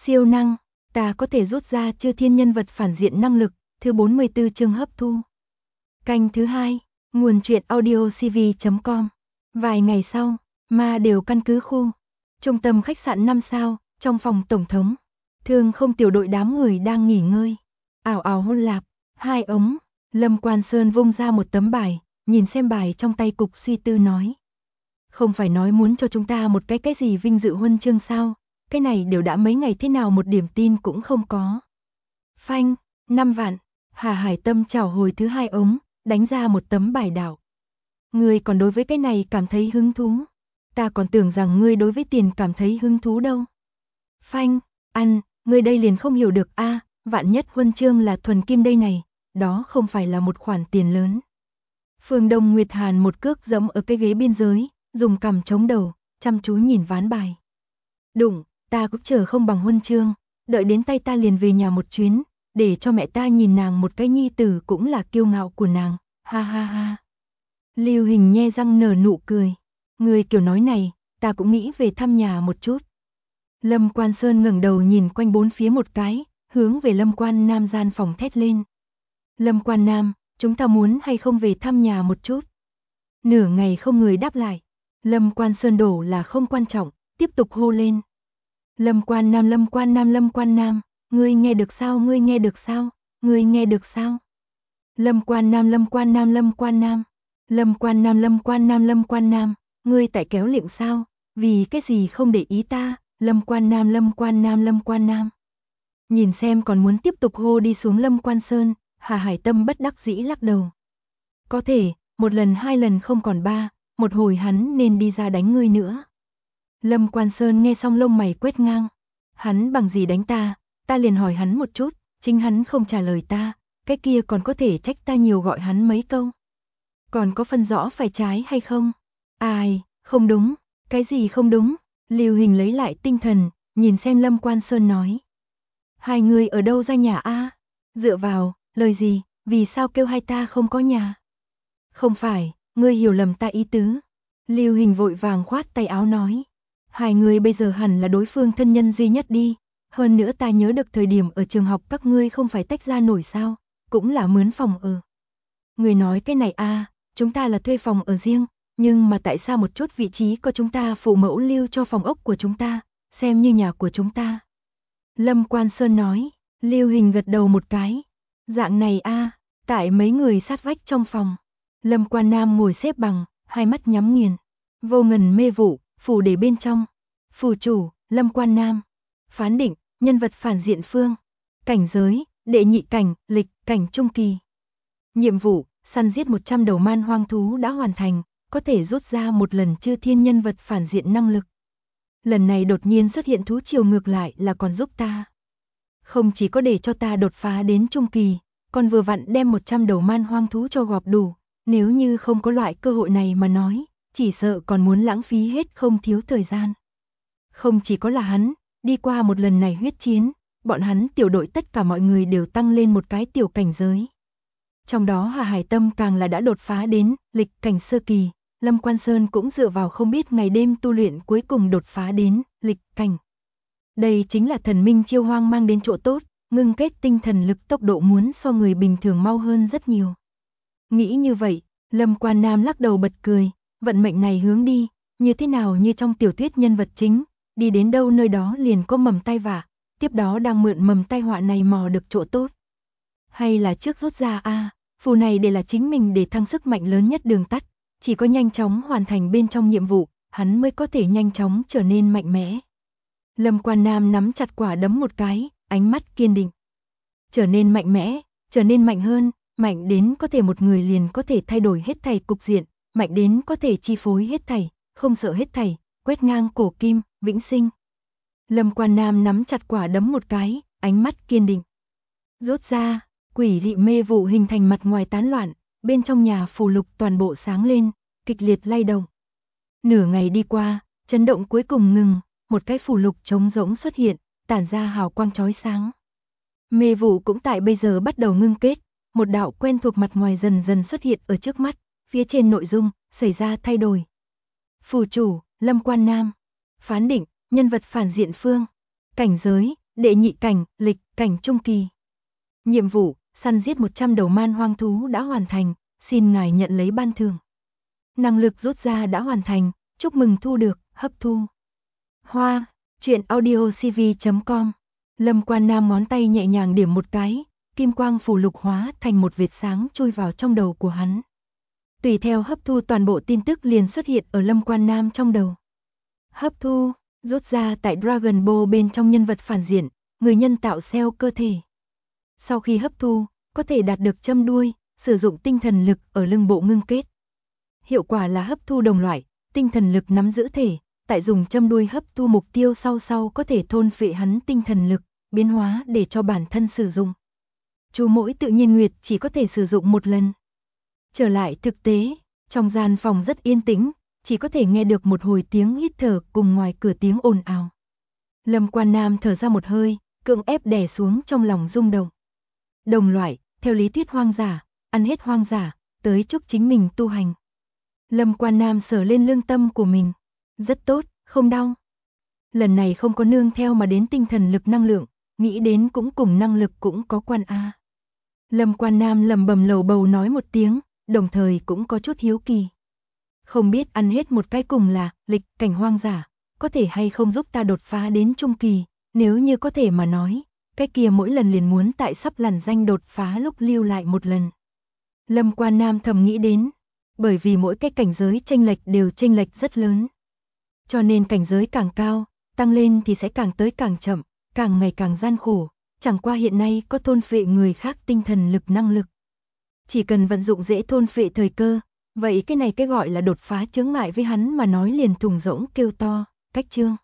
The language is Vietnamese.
Siêu năng, ta có thể rút ra chư thiên nhân vật phản diện năng lực, thứ 44 chương hấp thu. Canh thứ 2, nguồn truyện audio cv.com. Vài ngày sau, ma đều căn cứ khu, trung tâm khách sạn 5 sao, trong phòng tổng thống. Thương không tiểu đội đám người đang nghỉ ngơi. Ảo ảo hôn lạp, hai ống, Lâm Quan Sơn vung ra một tấm bài, nhìn xem bài trong tay cục suy tư nói. Không phải nói muốn cho chúng ta một cái gì vinh dự huân chương sao, cái này đều đã mấy ngày thế nào một điểm tin cũng không có. Phanh, 5 vạn, Hà Hải Tâm chảo hồi thứ 2 ống, đánh ra một tấm bài đảo. Ngươi còn đối với cái này cảm thấy hứng thú, ta còn tưởng rằng ngươi đối với tiền cảm thấy hứng thú đâu. Phanh, ăn, ngươi đây liền không hiểu được a, vạn nhất huân chương là thuần kim đây này, đó không phải là một khoản tiền lớn. Phương Đông Nguyệt Hàn một cước giẫm ở cái ghế biên giới, dùng cằm chống đầu, chăm chú nhìn ván bài. Đụng, ta cũng chờ không bằng huân chương, đợi đến tay ta liền về nhà một chuyến, để cho mẹ ta nhìn nàng một cái nhi tử cũng là kiêu ngạo của nàng, ha ha ha. Lưu Hình nhe răng nở nụ cười, người kiểu nói này, ta cũng nghĩ về thăm nhà một chút. Lâm Quan Sơn ngẩng đầu nhìn quanh bốn phía một cái, hướng về Lâm Quan Nam gian phòng thét lên. Lâm Quan Nam, chúng ta muốn hay không về thăm nhà một chút? Nửa ngày không người đáp lại. Lâm Quan Sơn đổ là không quan trọng, tiếp tục hô lên. Lâm Quan Nam, Lâm Quan Nam, Lâm Quan Nam, ngươi nghe được sao, ngươi nghe được sao, ngươi nghe được sao? Lâm Quan Nam, Lâm Quan Nam, Lâm Quan Nam, Lâm Quan Nam, Lâm Quan Nam, Lâm Quan Nam, ngươi tại kéo liệng sao, vì cái gì không để ý ta, Lâm Quan Nam, Lâm Quan Nam, Lâm Quan Nam. Nhìn xem còn muốn tiếp tục hô đi xuống Lâm Quan Sơn, Hà Hải Tâm bất đắc dĩ lắc đầu. Có thể, một lần hai lần không còn ba, một hồi hắn nên đi ra đánh ngươi nữa. Lâm Quan Sơn nghe xong lông mày quét ngang. Hắn bằng gì đánh ta, ta liền hỏi hắn một chút, chính hắn không trả lời ta, cái kia còn có thể trách ta nhiều gọi hắn mấy câu. Còn có phân rõ phải trái hay không? Ai, không đúng, cái gì không đúng? Lưu Hình lấy lại tinh thần, nhìn xem Lâm Quan Sơn nói. Hai người ở đâu ra nhà a? Dựa vào, lời gì, vì sao kêu hai ta không có nhà? Không phải, ngươi hiểu lầm ta ý tứ. Lưu Hình vội vàng khoát tay áo nói. Hai người bây giờ hẳn là đối phương thân nhân duy nhất đi. Hơn nữa ta nhớ được thời điểm ở trường học các ngươi không phải tách ra nổi sao, cũng là mướn phòng ở. Người nói cái này a, chúng ta là thuê phòng ở riêng, nhưng mà tại sao một chút vị trí có chúng ta phụ mẫu lưu cho phòng ốc của chúng ta, xem như nhà của chúng ta. Lâm Quan Sơn nói, Lưu Hình gật đầu một cái. Dạng này a, tại mấy người sát vách trong phòng. Lâm Quan Nam ngồi xếp bằng, hai mắt nhắm nghiền. Vô ngần mê vụ, phủ để bên trong. Phủ chủ, Lâm Quan Nam. Phán định, nhân vật phản diện phương. Cảnh giới, đệ nhị cảnh, lịch, cảnh trung kỳ. Nhiệm vụ, săn giết 100 đầu man hoang thú đã hoàn thành, có thể rút ra một lần chư thiên nhân vật phản diện năng lực. Lần này đột nhiên xuất hiện thú triều ngược lại là còn giúp ta. Không chỉ có để cho ta đột phá đến trung kỳ, còn vừa vặn đem 100 đầu man hoang thú cho gọp đủ. Nếu như không có loại cơ hội này mà nói, chỉ sợ còn muốn lãng phí hết không thiếu thời gian. Không chỉ có là hắn, đi qua một lần này huyết chiến, bọn hắn tiểu đội tất cả mọi người đều tăng lên một cái tiểu cảnh giới. Trong đó Hà Hải Tâm càng là đã đột phá đến lịch cảnh sơ kỳ, Lâm Quan Sơn cũng dựa vào không biết ngày đêm tu luyện cuối cùng đột phá đến lịch cảnh. Đây chính là thần minh chiêu hoang mang đến chỗ tốt, ngưng kết tinh thần lực tốc độ muốn so người bình thường mau hơn rất nhiều. Nghĩ như vậy, Lâm Quan Nam lắc đầu bật cười, vận mệnh này hướng đi, như thế nào như trong tiểu thuyết nhân vật chính, đi đến đâu nơi đó liền có mầm tai vạ, tiếp đó đang mượn mầm tai họa này mò được chỗ tốt. Hay là trước rút ra phù này để là chính mình để thăng sức mạnh lớn nhất đường tắt, chỉ có nhanh chóng hoàn thành bên trong nhiệm vụ, hắn mới có thể nhanh chóng trở nên mạnh mẽ. Lâm Quan Nam nắm chặt quả đấm một cái, ánh mắt kiên định. Trở nên mạnh mẽ, trở nên mạnh hơn, mạnh đến có thể một người liền có thể thay đổi hết thảy cục diện, mạnh đến có thể chi phối hết thảy, không sợ hết thảy, quét ngang cổ kim, vĩnh sinh. Lâm Quan Nam nắm chặt quả đấm một cái, ánh mắt kiên định. Rút ra, quỷ dị mê vụ hình thành mặt ngoài tán loạn, bên trong nhà phù lục toàn bộ sáng lên, kịch liệt lay động. Nửa ngày đi qua, chấn động cuối cùng ngừng, một cái phù lục trống rỗng xuất hiện, tản ra hào quang chói sáng. Mê vụ cũng tại bây giờ bắt đầu ngưng kết, một đạo quen thuộc mặt ngoài dần dần xuất hiện ở trước mắt, phía trên nội dung xảy ra thay đổi. Phù chủ, Lâm Quan Nam. Phán định, nhân vật phản diện phương. Cảnh giới, Đệ nhị cảnh, lịch cảnh trung kỳ. Nhiệm vụ, săn giết 100 đầu man hoang thú đã hoàn thành, xin ngài nhận lấy ban thưởng. Năng lực rút ra đã hoàn thành, chúc mừng thu được, hấp thu. Hoa, truyện audiocv.com. Lâm Quan Nam ngón tay nhẹ nhàng điểm một cái, kim quang phù lục hóa thành một vệt sáng chui vào trong đầu của hắn. Tùy theo hấp thu toàn bộ tin tức liền xuất hiện ở Lâm Quan Nam trong đầu. Hấp thu, rút ra tại Dragon Ball bên trong nhân vật phản diện, người nhân tạo cell cơ thể. Sau khi hấp thu, có thể đạt được châm đuôi, sử dụng tinh thần lực ở lưng bộ ngưng kết. Hiệu quả là hấp thu đồng loại, tinh thần lực nắm giữ thể, tại dùng châm đuôi hấp thu mục tiêu sau có thể thôn phệ hắn tinh thần lực, biến hóa để cho bản thân sử dụng. Chú mỗi tự nhiên nguyệt chỉ có thể sử dụng một lần. Trở lại thực tế, trong gian phòng rất yên tĩnh, chỉ có thể nghe được một hồi tiếng hít thở cùng ngoài cửa tiếng ồn ào. Lâm Quan Nam thở ra một hơi, cưỡng ép đè xuống trong lòng rung động. Đồng loại, theo lý thuyết hoang dã, ăn hết hoang dã, tới chúc chính mình tu hành. Lâm Quan Nam sờ lên lương tâm của mình. Rất tốt, không đau. Lần này không có nương theo mà đến tinh thần lực năng lượng, nghĩ đến cũng cùng năng lực cũng có quan a. Lâm Quan Nam lầm bầm lầu bầu nói một tiếng, đồng thời cũng có chút hiếu kỳ. Không biết ăn hết một cái cùng là lịch cảnh hoang dã, có thể hay không giúp ta đột phá đến trung kỳ, nếu như có thể mà nói, cái kia mỗi lần liền muốn tại sắp lằn danh đột phá lúc lưu lại một lần. Lâm Quan Nam thầm nghĩ đến, bởi vì mỗi cái cảnh giới chênh lệch đều chênh lệch rất lớn. Cho nên cảnh giới càng cao, tăng lên thì sẽ càng tới càng chậm, càng ngày càng gian khổ, chẳng qua hiện nay có thôn phệ người khác tinh thần lực năng lực. Chỉ cần vận dụng dễ thôn phệ thời cơ, vậy cái này cái gọi là đột phá chướng ngại với hắn mà nói liền thùng rỗng kêu to, cách chương.